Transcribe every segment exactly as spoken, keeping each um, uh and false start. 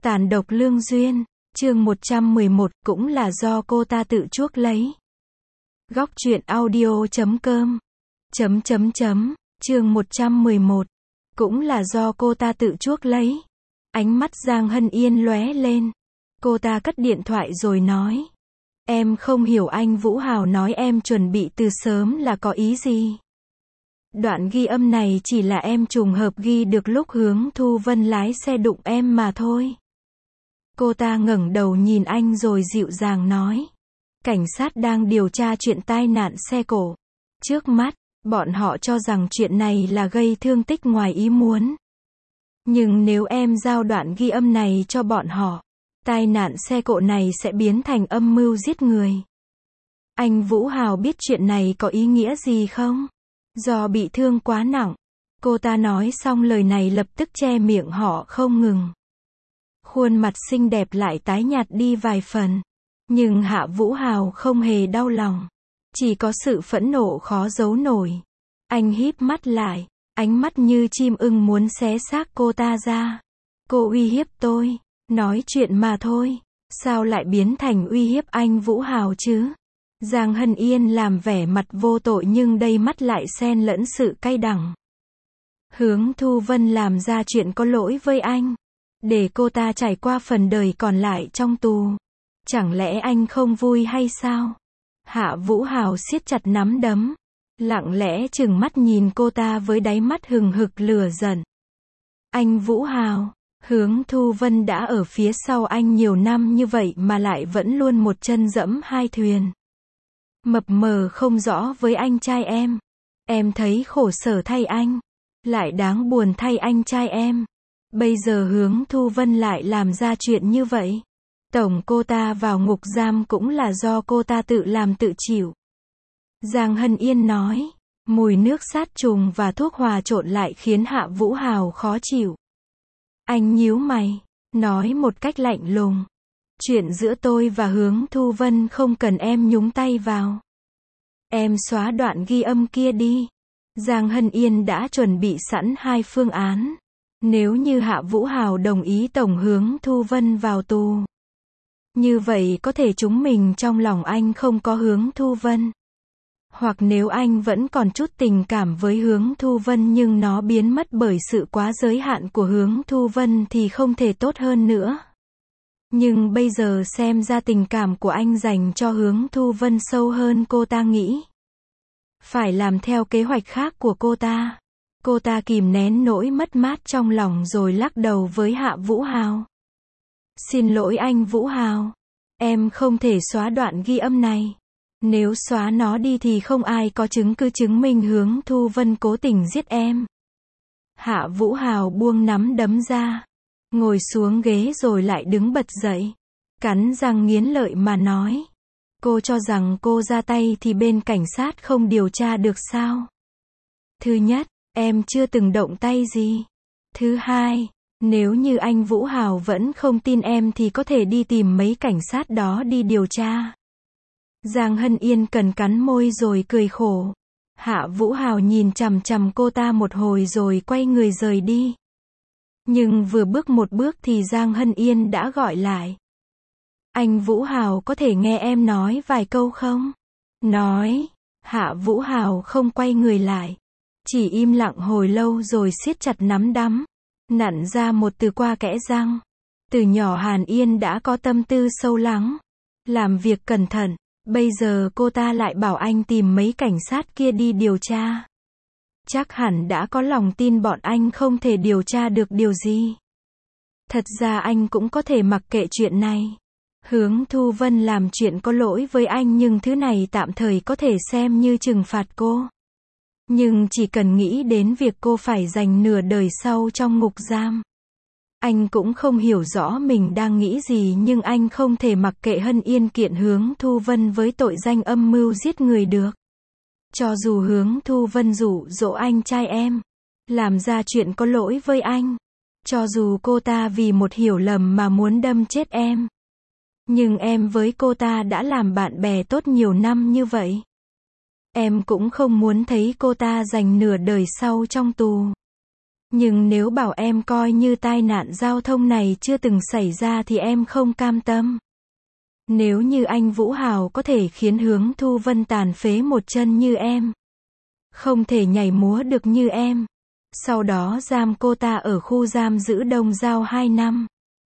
Tàn độc lương duyên, chương một trăm mười một, cũng là do cô ta tự chuốc lấy. Góc truyện audio chấm com chấm chấm chấm, chương một trăm mười một, cũng là do cô ta tự chuốc lấy. Ánh mắt Giang Hân Yên lóe lên. Cô ta cất điện thoại rồi nói. Em không hiểu anh Vũ Hào nói em chuẩn bị từ sớm là có ý gì. Đoạn ghi âm này chỉ là em trùng hợp ghi được lúc Hướng Thu Vân lái xe đụng em mà thôi. Cô ta ngẩng đầu nhìn anh rồi dịu dàng nói. Cảnh sát đang điều tra chuyện tai nạn xe cộ. Trước mắt, bọn họ cho rằng chuyện này là gây thương tích ngoài ý muốn. Nhưng nếu em giao đoạn ghi âm này cho bọn họ, tai nạn xe cộ này sẽ biến thành âm mưu giết người. Anh Vũ Hào biết chuyện này có ý nghĩa gì không? Do bị thương quá nặng. Cô ta nói xong lời này lập tức che miệng họ không ngừng. Khuôn mặt xinh đẹp lại tái nhạt đi vài phần. Nhưng Hạ Vũ Hào không hề đau lòng. Chỉ có sự phẫn nộ khó giấu nổi. Anh híp mắt lại. Ánh mắt như chim ưng muốn xé xác cô ta ra. Cô uy hiếp tôi. Nói chuyện mà thôi. Sao lại biến thành uy hiếp anh Vũ Hào chứ? Giang Hân Yên làm vẻ mặt vô tội nhưng đầy mắt lại xen lẫn sự cay đắng. Hướng Thu Vân làm ra chuyện có lỗi với anh. Để cô ta trải qua phần đời còn lại trong tù. Chẳng lẽ anh không vui hay sao? Hạ Vũ Hào siết chặt nắm đấm. Lặng lẽ trừng mắt nhìn cô ta với đáy mắt hừng hực lửa giận. Anh Vũ Hào, Hướng Thu Vân đã ở phía sau anh nhiều năm như vậy mà lại vẫn luôn một chân dẫm hai thuyền. Mập mờ không rõ với anh trai em. Em thấy khổ sở thay anh. Lại đáng buồn thay anh trai em. Bây giờ Hướng Thu Vân lại làm ra chuyện như vậy. Tổng cô ta vào ngục giam cũng là do cô ta tự làm tự chịu. Giang Hân Yên nói. Mùi nước sát trùng và thuốc hòa trộn lại khiến Hạ Vũ Hào khó chịu. Anh nhíu mày. Nói một cách lạnh lùng. Chuyện giữa tôi và Hướng Thu Vân không cần em nhúng tay vào. Em xóa đoạn ghi âm kia đi. Giang Hân Yên đã chuẩn bị sẵn hai phương án. Nếu như Hạ Vũ Hào đồng ý tổng Hướng Thu Vân vào tù. Như vậy có thể chúng mình trong lòng anh không có Hướng Thu Vân. Hoặc nếu anh vẫn còn chút tình cảm với Hướng Thu Vân nhưng nó biến mất bởi sự quá giới hạn của Hướng Thu Vân thì không thể tốt hơn nữa. Nhưng bây giờ xem ra tình cảm của anh dành cho Hướng Thu Vân sâu hơn cô ta nghĩ. Phải làm theo kế hoạch khác của cô ta. Cô ta kìm nén nỗi mất mát trong lòng rồi lắc đầu với Hạ Vũ Hào. Xin lỗi anh Vũ Hào. Em không thể xóa đoạn ghi âm này. Nếu xóa nó đi thì không ai có chứng cứ chứng minh Hướng Thu Vân cố tình giết em. Hạ Vũ Hào buông nắm đấm ra. Ngồi xuống ghế rồi lại đứng bật dậy. Cắn răng nghiến lợi mà nói. Cô cho rằng cô ra tay thì bên cảnh sát không điều tra được sao? Thứ nhất, em chưa từng động tay gì. Thứ hai, nếu như anh Vũ Hào vẫn không tin em thì có thể đi tìm mấy cảnh sát đó đi điều tra. Giang Hân Yên cần cắn môi rồi cười khổ. Hạ Vũ Hào nhìn chằm chằm cô ta một hồi rồi quay người rời đi. Nhưng vừa bước một bước thì Giang Hân Yên đã gọi lại. Anh Vũ Hào có thể nghe em nói vài câu không? Nói. Hạ Vũ Hào không quay người lại. Chỉ im lặng hồi lâu rồi siết chặt nắm đấm. Nặn ra một từ qua kẽ răng. Từ nhỏ Hàn Yên đã có tâm tư sâu lắng. Làm việc cẩn thận. Bây giờ cô ta lại bảo anh tìm mấy cảnh sát kia đi điều tra. Chắc hẳn đã có lòng tin bọn anh không thể điều tra được điều gì. Thật ra anh cũng có thể mặc kệ chuyện này. Hướng Thu Vân làm chuyện có lỗi với anh nhưng thứ này tạm thời có thể xem như trừng phạt cô. Nhưng chỉ cần nghĩ đến việc cô phải dành nửa đời sau trong ngục giam. Anh cũng không hiểu rõ mình đang nghĩ gì nhưng anh không thể mặc kệ Hân Yên kiện Hướng Thu Vân với tội danh âm mưu giết người được. Cho dù Hướng Thu Vân dụ dỗ anh trai em. Làm ra chuyện có lỗi với anh. Cho dù cô ta vì một hiểu lầm mà muốn đâm chết em. Nhưng em với cô ta đã làm bạn bè tốt nhiều năm như vậy. Em cũng không muốn thấy cô ta dành nửa đời sau trong tù. Nhưng nếu bảo em coi như tai nạn giao thông này chưa từng xảy ra thì em không cam tâm. Nếu như anh Vũ Hào có thể khiến Hướng Thu Vân tàn phế một chân như em, không thể nhảy múa được như em, sau đó giam cô ta ở khu giam giữ Đông Giao hai năm,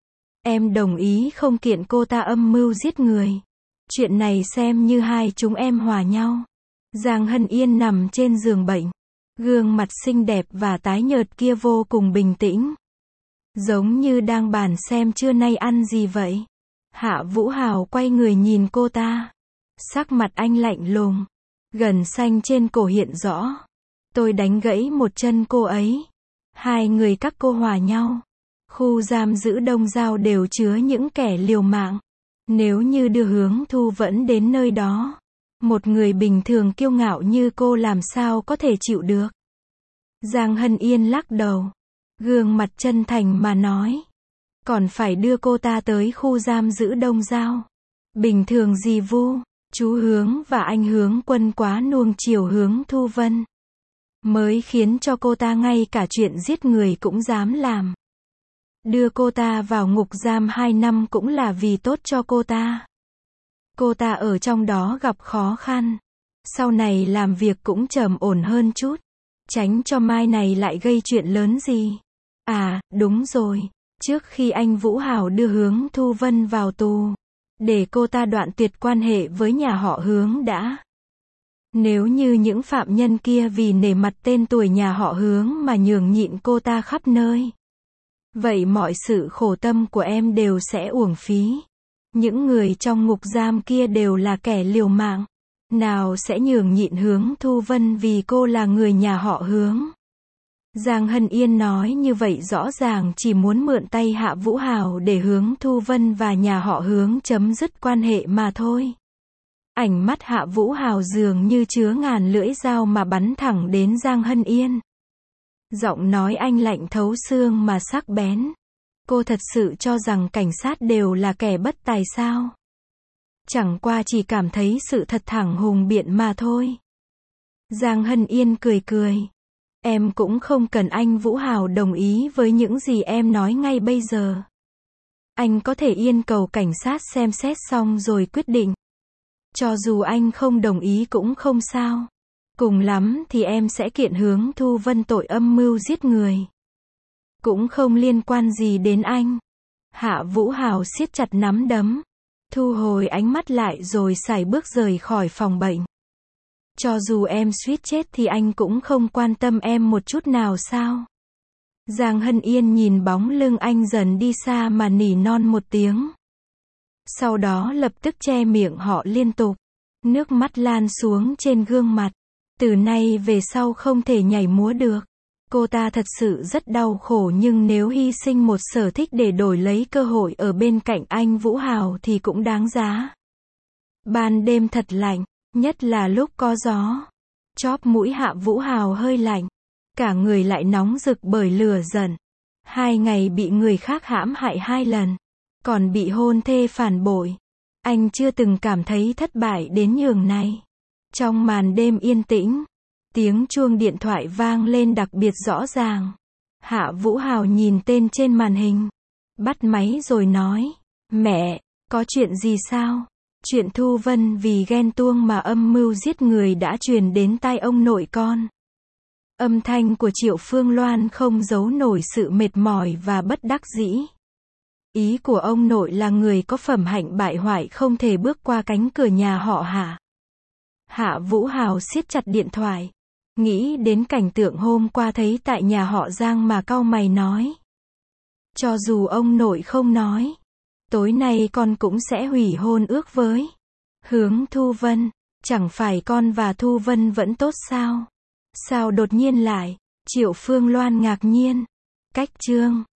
em đồng ý không kiện cô ta âm mưu giết người. Chuyện này xem như hai chúng em hòa nhau. Giang Hân Yên nằm trên giường bệnh, gương mặt xinh đẹp và tái nhợt kia vô cùng bình tĩnh, giống như đang bàn xem trưa nay ăn gì vậy. Hạ Vũ Hào quay người nhìn cô ta, sắc mặt anh lạnh lùng, gân xanh trên cổ hiện rõ. Tôi đánh gãy một chân cô ấy. Hai người các cô hòa nhau. Khu giam giữ Đông Giao đều chứa những kẻ liều mạng. Nếu như đưa Hướng Thu Vẫn đến nơi đó, một người bình thường kiêu ngạo như cô làm sao có thể chịu được. Giang Hân Yên lắc đầu, gương mặt chân thành mà nói. Còn phải đưa cô ta tới khu giam giữ Đông Giao. Bình thường gì Vu, chú Hướng và anh Hướng Quân quá nuông chiều Hướng Thu Vân, mới khiến cho cô ta ngay cả chuyện giết người cũng dám làm. Đưa cô ta vào ngục giam hai năm cũng là vì tốt cho cô ta. Cô ta ở trong đó gặp khó khăn, sau này làm việc cũng trầm ổn hơn chút, tránh cho mai này lại gây chuyện lớn gì. À, đúng rồi, trước khi anh Vũ Hào đưa Hướng Thu Vân vào tù, để cô ta đoạn tuyệt quan hệ với nhà họ Hướng đã. Nếu như những phạm nhân kia vì nể mặt tên tuổi nhà họ Hướng mà nhường nhịn cô ta khắp nơi, vậy mọi sự khổ tâm của em đều sẽ uổng phí. Những người trong ngục giam kia đều là kẻ liều mạng, nào sẽ nhường nhịn Hướng Thu Vân vì cô là người nhà họ Hướng. Giang Hân Yên nói như vậy rõ ràng chỉ muốn mượn tay Hạ Vũ Hào để Hướng Thu Vân và nhà họ Hướng chấm dứt quan hệ mà thôi. Ánh mắt Hạ Vũ Hào dường như chứa ngàn lưỡi dao mà bắn thẳng đến Giang Hân Yên. Giọng nói anh lạnh thấu xương mà sắc bén. Cô thật sự cho rằng cảnh sát đều là kẻ bất tài sao? Chẳng qua chỉ cảm thấy sự thật thẳng hùng biện mà thôi. Giang Hân Yên cười cười. Em cũng không cần anh Vũ Hào đồng ý với những gì em nói ngay bây giờ. Anh có thể yên cầu cảnh sát xem xét xong rồi quyết định. Cho dù anh không đồng ý cũng không sao. Cùng lắm thì em sẽ kiện Hướng Thu Vân tội âm mưu giết người. Cũng không liên quan gì đến anh. Hạ Vũ Hào siết chặt nắm đấm, thu hồi ánh mắt lại rồi sải bước rời khỏi phòng bệnh. Cho dù em suýt chết thì anh cũng không quan tâm em một chút nào sao? Giang Hân Yên nhìn bóng lưng anh dần đi xa mà nỉ non một tiếng. Sau đó lập tức che miệng họ liên tục. Nước mắt lan xuống trên gương mặt. Từ nay về sau không thể nhảy múa được. Cô ta thật sự rất đau khổ, nhưng nếu hy sinh một sở thích để đổi lấy cơ hội ở bên cạnh anh Vũ Hào thì cũng đáng giá. Ban đêm thật lạnh, nhất là lúc có gió. Chóp mũi Hạ Vũ Hào hơi lạnh. Cả người lại nóng rực bởi lửa giận. Hai ngày bị người khác hãm hại hai lần. Còn bị hôn thê phản bội. Anh chưa từng cảm thấy thất bại đến nhường này. Trong màn đêm yên tĩnh, tiếng chuông điện thoại vang lên đặc biệt rõ ràng. Hạ Vũ Hào nhìn tên trên màn hình. Bắt máy rồi nói. Mẹ, có chuyện gì sao? Chuyện Thu Vân vì ghen tuông mà âm mưu giết người đã truyền đến tai ông nội con. Âm thanh của Triệu Phương Loan không giấu nổi sự mệt mỏi và bất đắc dĩ. Ý của ông nội là người có phẩm hạnh bại hoại không thể bước qua cánh cửa nhà họ Hạ. Hạ Vũ Hào siết chặt điện thoại. Nghĩ đến cảnh tượng hôm qua thấy tại nhà họ Giang mà cau mày nói. Cho dù ông nội không nói, tối nay con cũng sẽ hủy hôn ước với Hướng Thu Vân. Chẳng phải con và Thu Vân vẫn tốt sao? Sao đột nhiên lại? Triệu Phương Loan ngạc nhiên. Cách chương